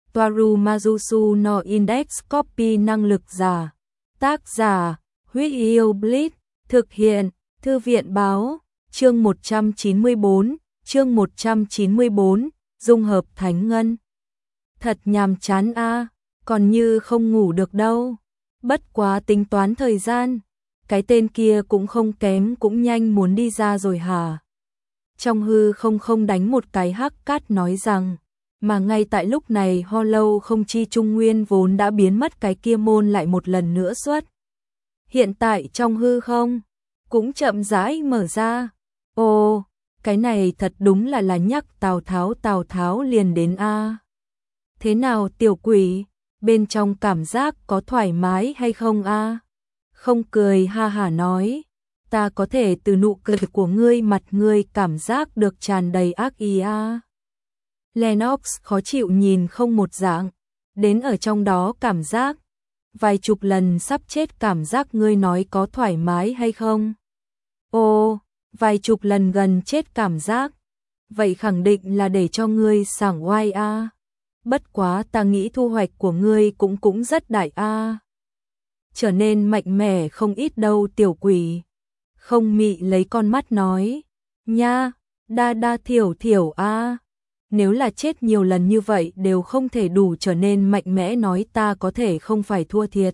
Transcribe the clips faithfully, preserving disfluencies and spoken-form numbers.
Toaru Majusu no Index Copy năng lực giả. Tác giả, Huyết Yêu Bleach, thực hiện, Thư viện báo, chương một trăm chín mươi bốn, chương một trăm chín mươi bốn, dung hợp thánh ngân. Thật nhàm chán a, còn như không ngủ được đâu. Bất quá tính toán thời gian, cái tên kia cũng không kém cũng nhanh muốn đi ra rồi hả? Trong hư không không đánh một cái hắc cát nói rằng, mà ngay tại lúc này Hollow không chi trung nguyên vốn đã biến mất cái kia môn lại một lần nữa xuất. Hiện tại trong hư không, cũng chậm rãi mở ra. Ồ, cái này thật đúng là là nhắc Tào Tháo Tào Tháo liền đến a. Thế nào tiểu quỷ, bên trong cảm giác có thoải mái hay không a? Không cười ha hả nói, ta có thể từ nụ cười của ngươi mặt ngươi cảm giác được tràn đầy ác ý a. Lennox khó chịu nhìn không một dạng, đến ở trong đó cảm giác, vài chục lần sắp chết cảm giác ngươi nói có thoải mái hay không? Ồ, vài chục lần gần chết cảm giác, vậy khẳng định là để cho ngươi sảng oai a. Bất quá ta nghĩ thu hoạch của ngươi cũng cũng rất đại a. Trở nên mạnh mẽ không ít đâu tiểu quỷ. Không mị lấy con mắt nói, nha, đa đa thiểu thiểu a. Nếu là chết nhiều lần như vậy đều không thể đủ trở nên mạnh mẽ nói ta có thể không phải thua thiệt.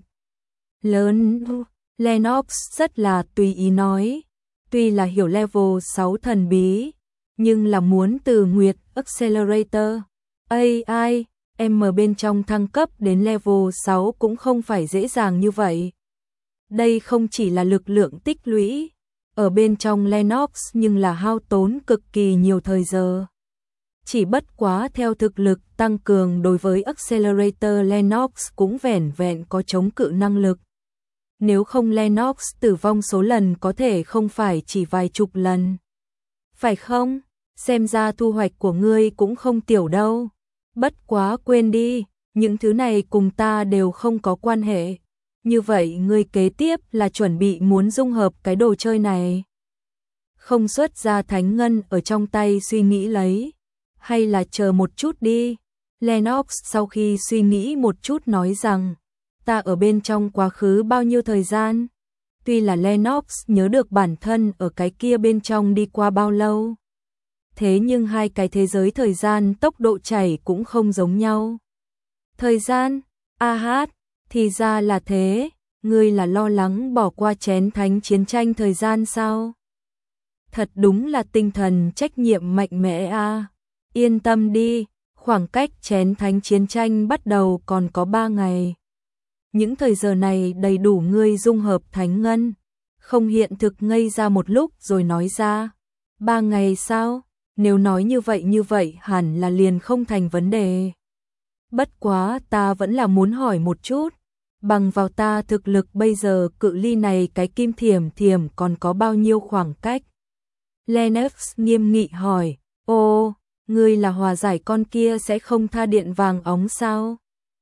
Lớn, Lennox rất là tùy ý nói, tuy là hiểu level sáu thần bí, nhưng là muốn từ Nguyệt Accelerator a i, em ở bên trong thăng cấp đến level sáu cũng không phải dễ dàng như vậy. Đây không chỉ là lực lượng tích lũy, ở bên trong Lennox nhưng là hao tốn cực kỳ nhiều thời giờ. Chỉ bất quá theo thực lực tăng cường đối với Accelerator Lennox cũng vẻn vẹn có chống cự năng lực. Nếu không Lennox tử vong số lần có thể không phải chỉ vài chục lần. Phải không? Xem ra thu hoạch của ngươi cũng không tiểu đâu. Bất quá quên đi, những thứ này cùng ta đều không có quan hệ. Như vậy ngươi kế tiếp là chuẩn bị muốn dung hợp cái đồ chơi này. Không xuất ra thánh ngân ở trong tay suy nghĩ lấy. Hay là chờ một chút đi. Lennox sau khi suy nghĩ một chút nói rằng, ta ở bên trong quá khứ bao nhiêu thời gian? Tuy là Lennox nhớ được bản thân ở cái kia bên trong đi qua bao lâu. Thế nhưng hai cái thế giới thời gian tốc độ chảy cũng không giống nhau. Thời gian, a hát, thì ra là thế, ngươi là lo lắng bỏ qua chén thánh chiến tranh thời gian sao? Thật đúng là tinh thần trách nhiệm mạnh mẽ a. Yên tâm đi, khoảng cách chén thánh chiến tranh bắt đầu còn có ba ngày. Những thời giờ này đầy đủ ngươi dung hợp thánh ngân. Không hiện thực ngây ra một lúc rồi nói ra. Ba ngày sao? Nếu nói như vậy như vậy hẳn là liền không thành vấn đề. Bất quá ta vẫn là muốn hỏi một chút. Bằng vào ta thực lực bây giờ cự ly này cái kim thiểm thiểm còn có bao nhiêu khoảng cách? Lennox nghiêm nghị hỏi. Ô, ngươi là hòa giải con kia sẽ không tha điện vàng óng sao?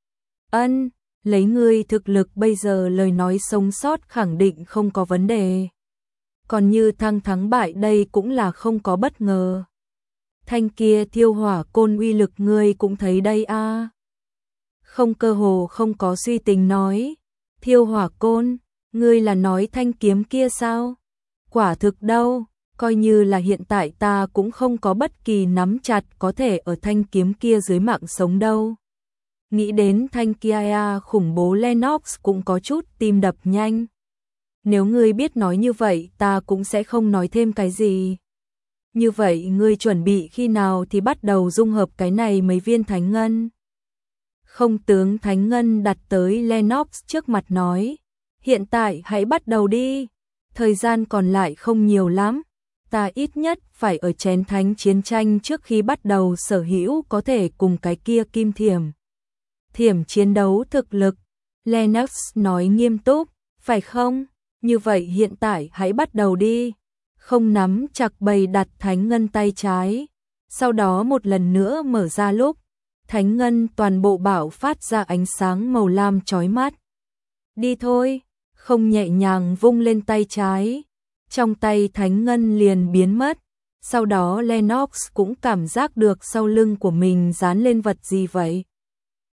Ân, lấy ngươi thực lực bây giờ lời nói sống sót khẳng định không có vấn đề. Còn như thăng thắng bại đây cũng là không có bất ngờ. Thanh kia thiêu hỏa côn uy lực ngươi cũng thấy đây a. À. Không cơ hồ không có suy tính nói. Thiêu hỏa côn, ngươi là nói thanh kiếm kia sao? Quả thực đâu, coi như là hiện tại ta cũng không có bất kỳ nắm chặt có thể ở thanh kiếm kia dưới mạng sống đâu. Nghĩ đến thanh kia khủng bố Lennox cũng có chút tim đập nhanh. Nếu ngươi biết nói như vậy ta cũng sẽ không nói thêm cái gì. Như vậy ngươi chuẩn bị khi nào thì bắt đầu dung hợp cái này mấy viên thánh ngân? Không tướng thánh ngân đặt tới Lennox trước mặt nói. Hiện tại hãy bắt đầu đi. Thời gian còn lại không nhiều lắm. Ta ít nhất phải ở chén thánh chiến tranh trước khi bắt đầu sở hữu có thể cùng cái kia kim thiểm. Thiểm chiến đấu thực lực. Lennox nói nghiêm túc. Phải không? Như vậy hiện tại hãy bắt đầu đi. Không nắm chặt bày đặt thánh ngân tay trái. Sau đó một lần nữa mở ra lúc. Thánh ngân toàn bộ bảo phát ra ánh sáng màu lam chói mắt. Đi thôi. Không nhẹ nhàng vung lên tay trái. Trong tay thánh ngân liền biến mất. Sau đó Lennox cũng cảm giác được sau lưng của mình dán lên vật gì vậy.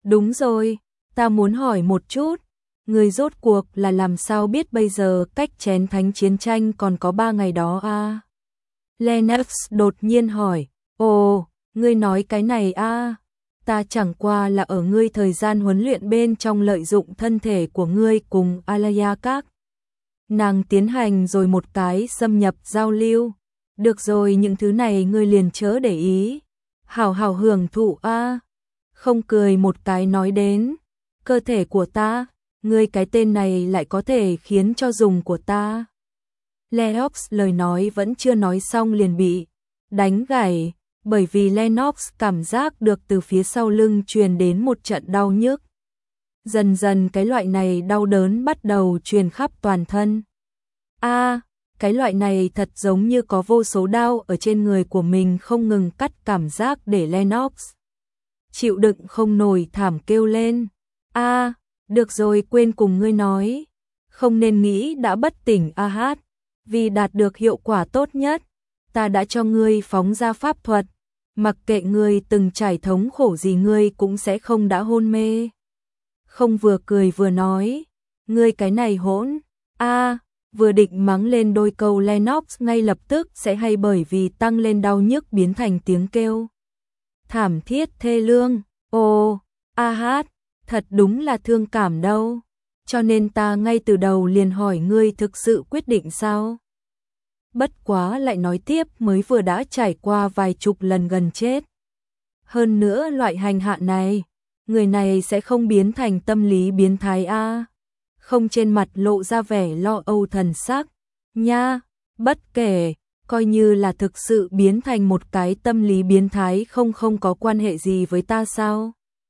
Đúng rồi, ta muốn hỏi một chút, người rốt cuộc là làm sao biết bây giờ cách chén thánh chiến tranh còn có ba ngày đó à? Lennox đột nhiên hỏi, ồ, ngươi nói cái này à? Ta chẳng qua là ở ngươi thời gian huấn luyện bên trong lợi dụng thân thể của ngươi cùng Alaya các nàng tiến hành rồi một cái xâm nhập giao lưu. Được rồi, những thứ này ngươi liền chớ để ý. Hảo hảo hưởng thụ a. Không cười một cái nói đến, cơ thể của ta, ngươi cái tên này lại có thể khiến cho dùng của ta. Lennox lời nói vẫn chưa nói xong liền bị đánh gãy, bởi vì Lennox cảm giác được từ phía sau lưng truyền đến một trận đau nhức. Dần dần cái loại này đau đớn bắt đầu truyền khắp toàn thân. A, à, cái loại này thật giống như có vô số đau ở trên người của mình không ngừng cắt, cảm giác để Lennox chịu đựng không nổi, thảm kêu lên. A, à, được rồi, quên cùng ngươi nói, không nên nghĩ đã bất tỉnh a hát, vì đạt được hiệu quả tốt nhất, ta đã cho ngươi phóng ra pháp thuật, mặc kệ ngươi từng trải thống khổ gì ngươi cũng sẽ không đã hôn mê. Không vừa cười vừa nói, ngươi cái này hỗn, a, à, vừa định mắng lên đôi câu Lennox ngay lập tức sẽ hay bởi vì tăng lên đau nhức biến thành tiếng kêu thảm thiết thê lương. Ồ, a hát, thật đúng là thương cảm đâu, cho nên ta ngay từ đầu liền hỏi ngươi thực sự quyết định sao? Bất quá lại nói tiếp, mới vừa đã trải qua vài chục lần gần chết. Hơn nữa loại hành hạ này, người này sẽ không biến thành tâm lý biến thái a? À? Không, trên mặt lộ ra vẻ lo âu thần sắc. Nha, bất kể, coi như là thực sự biến thành một cái tâm lý biến thái không không có quan hệ gì với ta sao?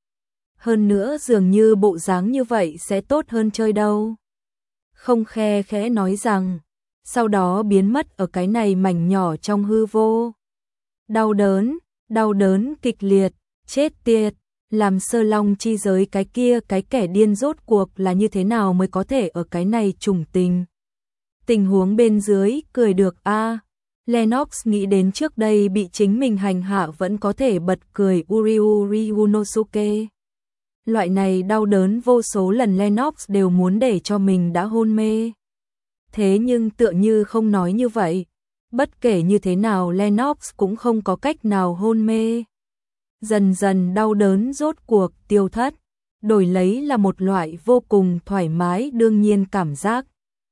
Hơn nữa dường như bộ dáng như vậy sẽ tốt hơn chơi đâu. Không khe khẽ nói rằng, sau đó biến mất ở cái này mảnh nhỏ trong hư vô. Đau đớn, đau đớn kịch liệt, chết tiệt, làm Sơ Long chi giới cái kia cái kẻ điên rốt cuộc là như thế nào mới có thể ở cái này trùng tình. Tình huống bên dưới cười được a. À, Lennox nghĩ đến trước đây bị chính mình hành hạ vẫn có thể bật cười. Uriuri Unosuke. Loại này đau đớn vô số lần Lennox đều muốn để cho mình đã hôn mê. Thế nhưng tựa như không nói như vậy, bất kể như thế nào Lennox cũng không có cách nào hôn mê. Dần dần đau đớn rốt cuộc tiêu thất, đổi lấy là một loại vô cùng thoải mái đương nhiên cảm giác.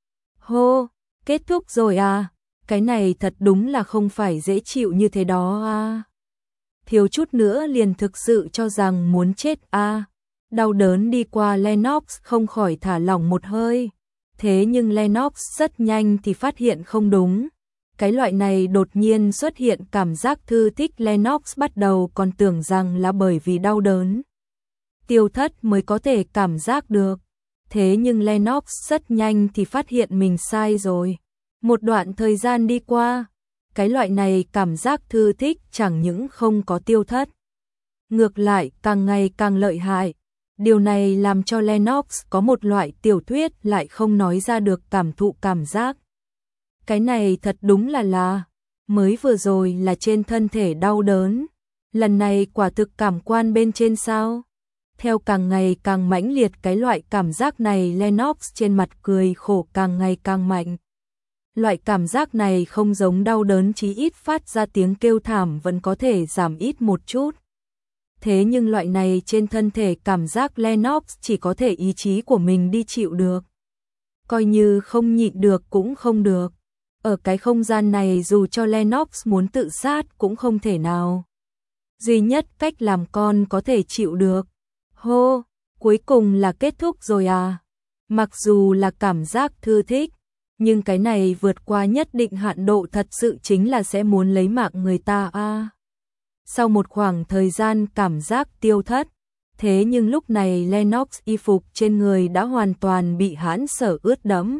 Hô, kết thúc rồi à, cái này thật đúng là không phải dễ chịu như thế đó à. Thiếu chút nữa liền thực sự cho rằng muốn chết à. Đau đớn đi qua Lennox không khỏi thả lỏng một hơi. Thế nhưng Lennox rất nhanh thì phát hiện không đúng. Cái loại này đột nhiên xuất hiện cảm giác thư thích, Lennox bắt đầu còn tưởng rằng là bởi vì đau đớn tiêu thất mới có thể cảm giác được. Thế nhưng Lennox rất nhanh thì phát hiện mình sai rồi. Một đoạn thời gian đi qua, cái loại này cảm giác thư thích chẳng những không có tiêu thất, ngược lại càng ngày càng lợi hại. Điều này làm cho Lennox có một loại tiểu thuyết lại không nói ra được cảm thụ cảm giác. Cái này thật đúng là là, mới vừa rồi là trên thân thể đau đớn, lần này quả thực cảm quan bên trên sao? Theo càng ngày càng mãnh liệt cái loại cảm giác này, Lennox trên mặt cười khổ càng ngày càng mạnh. Loại cảm giác này không giống đau đớn, chí ít phát ra tiếng kêu thảm vẫn có thể giảm ít một chút. Thế nhưng loại này trên thân thể cảm giác Lennox chỉ có thể ý chí của mình đi chịu được. Coi như không nhịn được cũng không được. Ở cái không gian này dù cho Lennox muốn tự sát cũng không thể nào. Duy nhất cách làm con có thể chịu được. Hô, cuối cùng là kết thúc rồi à. Mặc dù là cảm giác thư thích, nhưng cái này vượt qua nhất định hạn độ thật sự chính là sẽ muốn lấy mạng người ta a. À. Sau một khoảng thời gian cảm giác tiêu thất, thế nhưng lúc này Lennox y phục trên người đã hoàn toàn bị hãn sở ướt đẫm.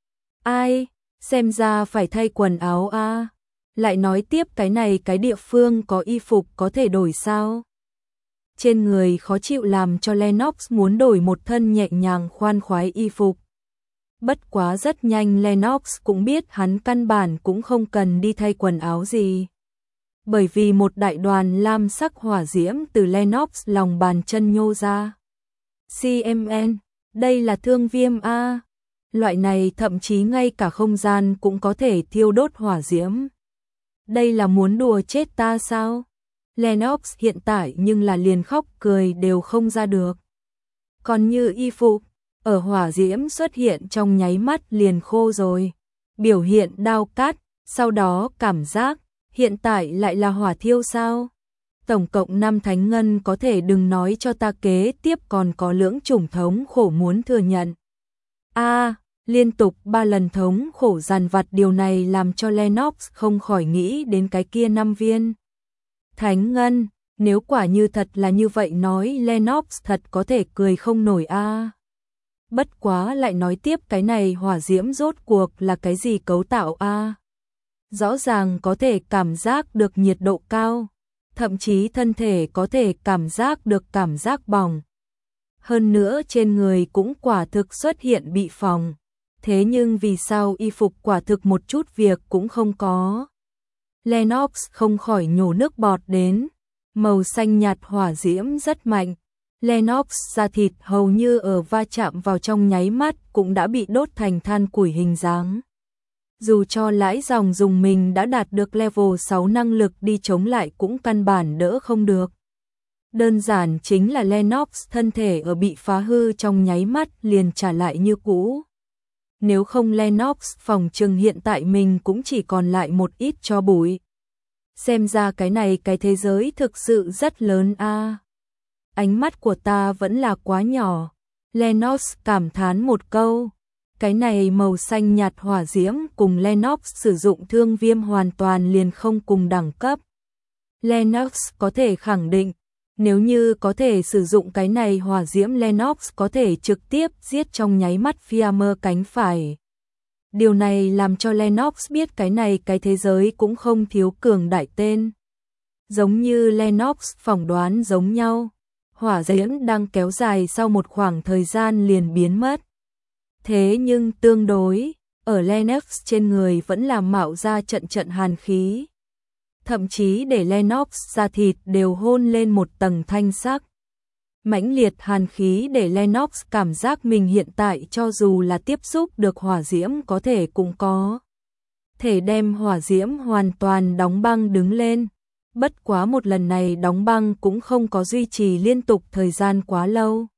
Ai, xem ra phải thay quần áo a. À. Lại nói tiếp, cái này cái địa phương có y phục có thể đổi sao? Trên người khó chịu làm cho Lennox muốn đổi một thân nhẹ nhàng khoan khoái y phục. Bất quá rất nhanh Lennox cũng biết hắn căn bản cũng không cần đi thay quần áo gì. bởi vì một đại đoàn lam sắc hỏa diễm từ Lennox lòng bàn chân nhô ra. xê em en, đây là thương viêm a. Loại này thậm chí ngay cả không gian cũng có thể thiêu đốt hỏa diễm. Đây là muốn đùa chết ta sao? Lennox hiện tại nhưng là liền khóc cười đều không ra được. Còn như y phục, ở hỏa diễm xuất hiện trong nháy mắt liền khô rồi. Biểu hiện đao cắt, sau đó cảm giác, hiện tại lại là hỏa thiêu sao? Tổng cộng năm thánh ngân có thể đừng nói cho ta kế tiếp còn có lưỡng chủng thống khổ muốn thừa nhận. A, liên tục ba lần thống khổ dằn vặt, điều này làm cho Lennox không khỏi nghĩ đến cái kia năm viên thánh ngân. Nếu quả như thật là như vậy nói Lennox thật có thể cười không nổi a. Bất quá lại nói tiếp, cái này hỏa diễm rốt cuộc là cái gì cấu tạo a? Rõ ràng có thể cảm giác được nhiệt độ cao, thậm chí thân thể có thể cảm giác được cảm giác bỏng. Hơn nữa trên người cũng quả thực xuất hiện bị phỏng. Thế nhưng vì sao y phục quả thực một chút việc cũng không có? Lennox không khỏi nhổ nước bọt đến. Màu xanh nhạt hỏa diễm rất mạnh. Lennox da thịt hầu như ở va chạm vào trong nháy mắt cũng đã bị đốt thành than củi hình dáng. Dù cho lãi dòng dùng mình đã đạt được level sáu năng lực đi chống lại cũng căn bản đỡ không được. Đơn giản chính là Lennox thân thể ở bị phá hư trong nháy mắt liền trả lại như cũ. Nếu không Lennox phòng trừng hiện tại mình cũng chỉ còn lại một ít tro bụi. Xem ra cái này cái thế giới thực sự rất lớn a. Ánh mắt của ta vẫn là quá nhỏ. Lennox cảm thán một câu. Cái này màu xanh nhạt hỏa diễm cùng Lennox sử dụng thương viêm hoàn toàn liền không cùng đẳng cấp. Lennox có thể khẳng định, nếu như có thể sử dụng cái này hỏa diễm Lennox có thể trực tiếp giết trong nháy mắt Fiammer cánh phải. Điều này làm cho Lennox biết cái này cái thế giới cũng không thiếu cường đại tên. Giống như Lennox phỏng đoán giống nhau, hỏa diễm đang kéo dài sau một khoảng thời gian liền biến mất. Thế nhưng tương đối, ở Lennox trên người vẫn là mạo ra trận trận hàn khí. Thậm chí để Lennox da thịt đều hôn lên một tầng thanh sắc. Mãnh liệt hàn khí để Lennox cảm giác mình hiện tại cho dù là tiếp xúc được hỏa diễm có thể cũng có thể đem hỏa diễm hoàn toàn đóng băng đứng lên. Bất quá một lần này đóng băng cũng không có duy trì liên tục thời gian quá lâu.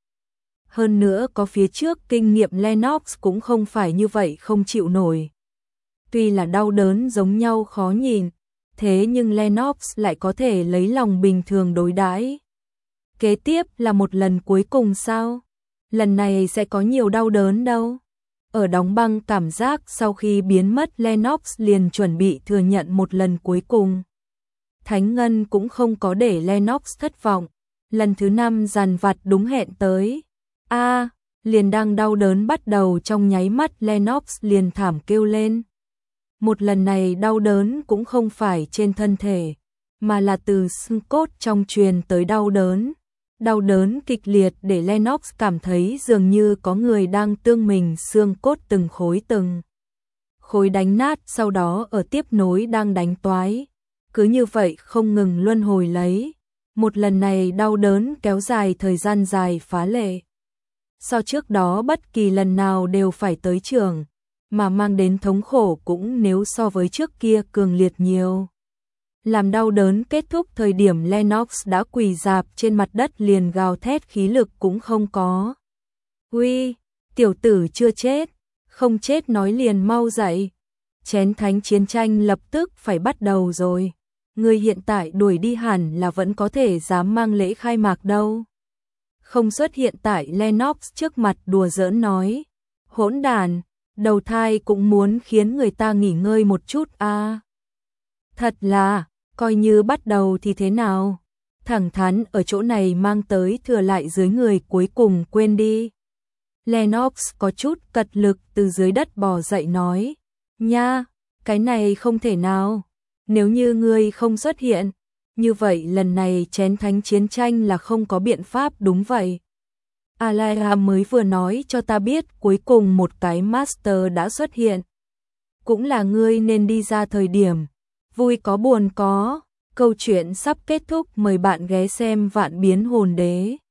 Hơn nữa có phía trước kinh nghiệm Lennox cũng không phải như vậy không chịu nổi. Tuy là đau đớn giống nhau khó nhìn, thế nhưng Lennox lại có thể lấy lòng bình thường đối đãi. Kế tiếp là một lần cuối cùng sao? Lần này sẽ có nhiều đau đớn đâu. Ở đóng băng cảm giác sau khi biến mất Lennox liền chuẩn bị thừa nhận một lần cuối cùng. Thánh Ngân cũng không có để Lennox thất vọng. Lần thứ năm dằn vặt đúng hẹn tới. A, à, liền đang đau đớn bắt đầu trong nháy mắt Lennox liền thảm kêu lên. Một lần này đau đớn cũng không phải trên thân thể, mà là từ xương cốt trong truyền tới đau đớn. Đau đớn kịch liệt để Lennox cảm thấy dường như có người đang tương mình xương cốt từng khối từng khối đánh nát, sau đó ở tiếp nối đang đánh toái. Cứ như vậy không ngừng luân hồi lấy. Một lần này đau đớn kéo dài thời gian dài phá lệ. So trước đó bất kỳ lần nào đều phải tới trường, mà mang đến thống khổ cũng nếu so với trước kia cường liệt nhiều. Làm đau đớn kết thúc thời điểm Lennox đã quỳ rạp trên mặt đất liền gào thét khí lực cũng không có. Uy, tiểu tử chưa chết, không chết nói liền mau dậy. Chén thánh chiến tranh lập tức phải bắt đầu rồi. Người hiện tại đuổi đi hẳn là vẫn có thể dám mang lễ khai mạc đâu. Không xuất hiện tại Lennox trước mặt đùa giỡn nói. Hỗn đàn, đầu thai cũng muốn khiến người ta nghỉ ngơi một chút a. À. Thật là, coi như bắt đầu thì thế nào? Thẳng thắn ở chỗ này mang tới thừa lại dưới người cuối cùng quên đi. Lennox có chút cật lực từ dưới đất bò dậy nói. Nha, cái này không thể nào. Nếu như ngươi không xuất hiện, như vậy lần này chén thánh chiến tranh là không có biện pháp đúng vậy. Alaya mới vừa nói cho ta biết cuối cùng một cái master đã xuất hiện. Cũng là ngươi nên đi ra thời điểm. Vui có buồn có, câu chuyện sắp kết thúc, mời bạn ghé xem Vạn Biến Hồn Đế.